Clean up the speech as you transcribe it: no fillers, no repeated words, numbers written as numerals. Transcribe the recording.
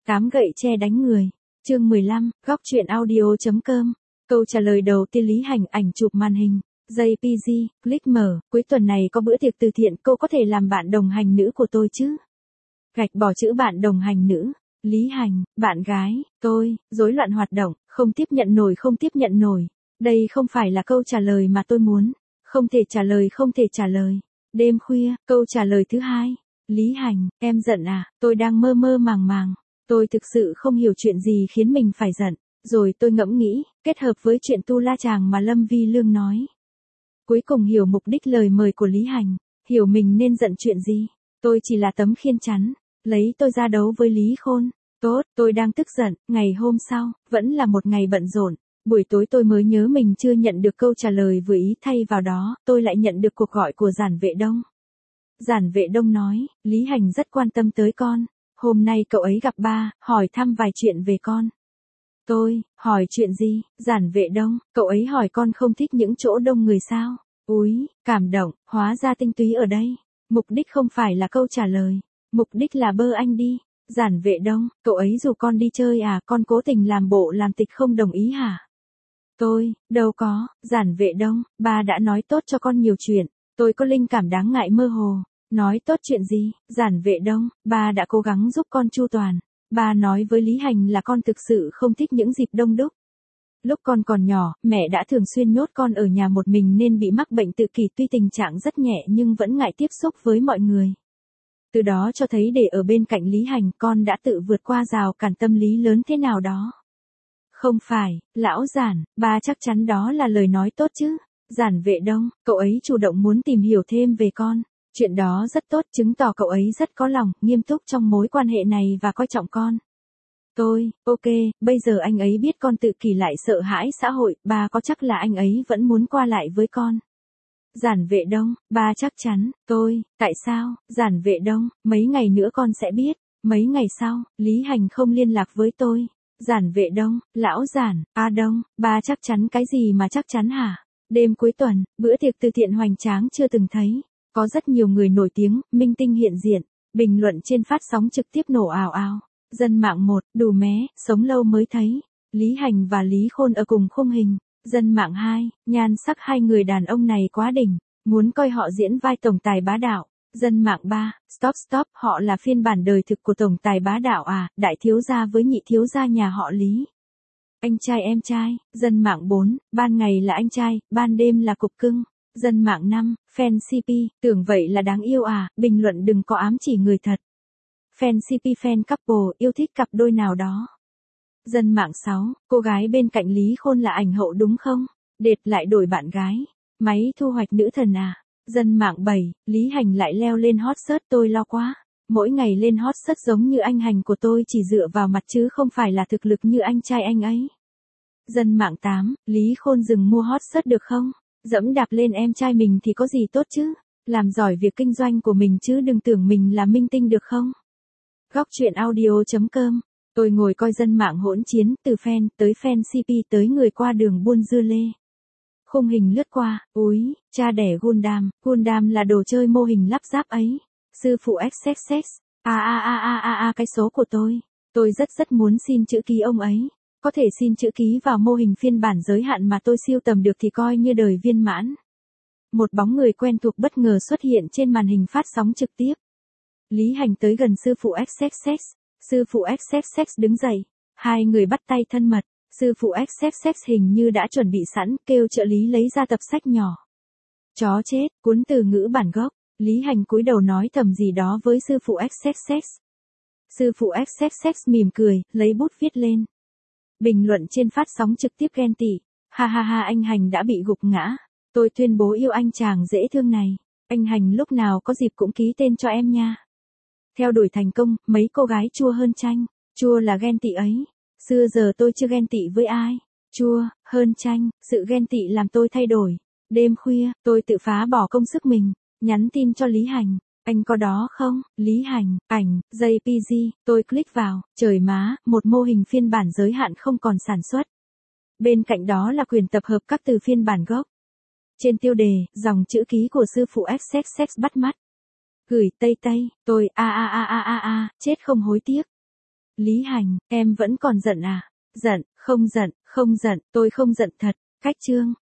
Tám gậy tre đánh người. Chương 15, góc truyện audio.com. Câu trả lời đầu tiên Lý Hành ảnh chụp màn hình. JPG, click mở, cuối tuần này có bữa tiệc từ thiện, cô có thể làm bạn đồng hành nữ của tôi chứ? Gạch bỏ chữ bạn đồng hành nữ. Lý Hành, bạn gái, tôi, rối loạn hoạt động, không tiếp nhận nổi. Đây không phải là câu trả lời mà tôi muốn. Không thể trả lời. Đêm khuya, câu trả lời thứ hai. Lý Hành, em giận à? Tôi đang mơ màng. Tôi thực sự không hiểu chuyện gì khiến mình phải giận. Rồi tôi ngẫm nghĩ, kết hợp với chuyện tu la chàng mà Lâm Vi Lương nói. Cuối cùng hiểu mục đích lời mời của Lý Hành, hiểu mình nên giận chuyện gì. Tôi chỉ là tấm khiên chắn, lấy tôi ra đấu với Lý Khôn. Tốt, tôi đang tức giận. Ngày hôm sau, vẫn là một ngày bận rộn. Buổi tối tôi mới nhớ mình chưa nhận được câu trả lời vừa ý, thay vào đó, tôi lại nhận được cuộc gọi của Giản Vệ Đông. Giản Vệ Đông nói, Lý Hành rất quan tâm tới con. Hôm nay cậu ấy gặp ba, hỏi thăm vài chuyện về con. Tôi, hỏi chuyện gì? Giản Vệ Đông, cậu ấy hỏi con không thích những chỗ đông người sao? Úi, cảm động, hóa ra tinh túy ở đây. Mục đích không phải là câu trả lời. Mục đích là bơ anh đi. Giản Vệ Đông, cậu ấy rủ con đi chơi à, con cố tình làm bộ làm tịch không đồng ý hả? Tôi, đâu có. Giản Vệ Đông, ba đã nói tốt cho con nhiều chuyện. Tôi có linh cảm đáng ngại mơ hồ. Nói tốt chuyện gì? Giản Vệ Đông, ba đã cố gắng giúp con chu toàn. Ba nói với Lý Hành là con thực sự không thích những dịp đông đúc. Lúc con còn nhỏ, mẹ đã thường xuyên nhốt con ở nhà một mình nên bị mắc bệnh tự kỷ, tuy tình trạng rất nhẹ nhưng vẫn ngại tiếp xúc với mọi người. Từ đó cho thấy để ở bên cạnh Lý Hành, con đã tự vượt qua rào cản tâm lý lớn thế nào đó. Không phải, lão Giản, ba chắc chắn đó là lời nói tốt chứ. Giản Vệ Đông, cậu ấy chủ động muốn tìm hiểu thêm về con. Chuyện đó rất tốt, chứng tỏ cậu ấy rất có lòng, nghiêm túc trong mối quan hệ này và coi trọng con. Tôi, ok, bây giờ anh ấy biết con tự kỷ lại sợ hãi xã hội, ba có chắc là anh ấy vẫn muốn qua lại với con? Giản Vệ Đông, ba chắc chắn. Tôi, tại sao? Giản Vệ Đông, mấy ngày nữa con sẽ biết. Mấy ngày sau, Lý Hành không liên lạc với tôi. Giản Vệ Đông, lão Giản, Đông, ba chắc chắn cái gì mà chắc chắn hả? Đêm cuối tuần, bữa tiệc từ thiện hoành tráng chưa từng thấy. Có rất nhiều người nổi tiếng, minh tinh hiện diện, bình luận trên phát sóng trực tiếp nổ ào ào. Dân mạng 1, đủ mé, sống lâu mới thấy. Lý Hành và Lý Khôn ở cùng khung hình. Dân mạng 2, nhan sắc hai người đàn ông này quá đỉnh, muốn coi họ diễn vai tổng tài bá đạo. Dân mạng 3, stop, họ là phiên bản đời thực của tổng tài bá đạo à, đại thiếu gia với nhị thiếu gia nhà họ Lý. Anh trai em trai. Dân mạng 4, ban ngày là anh trai, ban đêm là cục cưng. Dân mạng 5, fan CP, tưởng vậy là đáng yêu à, bình luận đừng có ám chỉ người thật. Fan CP fan couple, yêu thích cặp đôi nào đó. Dân mạng 6, cô gái bên cạnh Lý Khôn là ảnh hậu đúng không? Đệt lại đổi bạn gái. Máy thu hoạch nữ thần à? Dân mạng 7, Lý Hành lại leo lên hot search, tôi lo quá. Mỗi ngày lên hot search giống như anh Hành của tôi chỉ dựa vào mặt chứ không phải là thực lực như anh trai anh ấy. Dân mạng 8, Lý Khôn dừng mua hot search được không? Dẫm đạp lên em trai mình thì có gì tốt chứ? Làm giỏi việc kinh doanh của mình chứ đừng tưởng mình là minh tinh được không? Góc truyện audio.com. Tôi ngồi coi dân mạng hỗn chiến, từ fan tới fan CP tới người qua đường buôn dưa lê. Khung hình lướt qua, úi, cha đẻ Gundam là đồ chơi mô hình lắp ráp ấy. Sư phụ XXX, cái số của tôi rất muốn xin chữ ký ông ấy. Có thể xin chữ ký vào mô hình phiên bản giới hạn mà tôi siêu tầm được thì coi như đời viên mãn. Một bóng người quen thuộc bất ngờ xuất hiện trên màn hình phát sóng trực tiếp. Lý Hành tới gần sư phụ XXX. Sư phụ XXX đứng dậy. Hai người bắt tay thân mật. Sư phụ XXX hình như đã chuẩn bị sẵn, kêu trợ lý lấy ra tập sách nhỏ. Chó chết, cuốn từ ngữ bản gốc. Lý Hành cúi đầu nói thầm gì đó với sư phụ XXX. Sư phụ XXX mỉm cười, lấy bút viết lên. Bình luận trên phát sóng trực tiếp ghen tị. Ha, anh Hành đã bị gục ngã. Tôi tuyên bố yêu anh chàng dễ thương này. Anh Hành lúc nào có dịp cũng ký tên cho em nha. Theo đuổi thành công, mấy cô gái chua hơn chanh. Chua là ghen tị ấy. Xưa giờ tôi chưa ghen tị với ai. Chua, hơn chanh, sự ghen tị làm tôi thay đổi. Đêm khuya, tôi tự phá bỏ công sức mình. Nhắn tin cho Lý Hành. Anh có đó không? Lý Hành, ảnh, JPG, tôi click vào, trời má, một mô hình phiên bản giới hạn không còn sản xuất. Bên cạnh đó là quyền tập hợp các từ phiên bản gốc. Trên tiêu đề, dòng chữ ký của sư phụ XXX bắt mắt. Gửi Tây, tôi, chết không hối tiếc. Lý Hành, em vẫn còn giận à? Giận, không giận, tôi không giận thật. Khách Trương,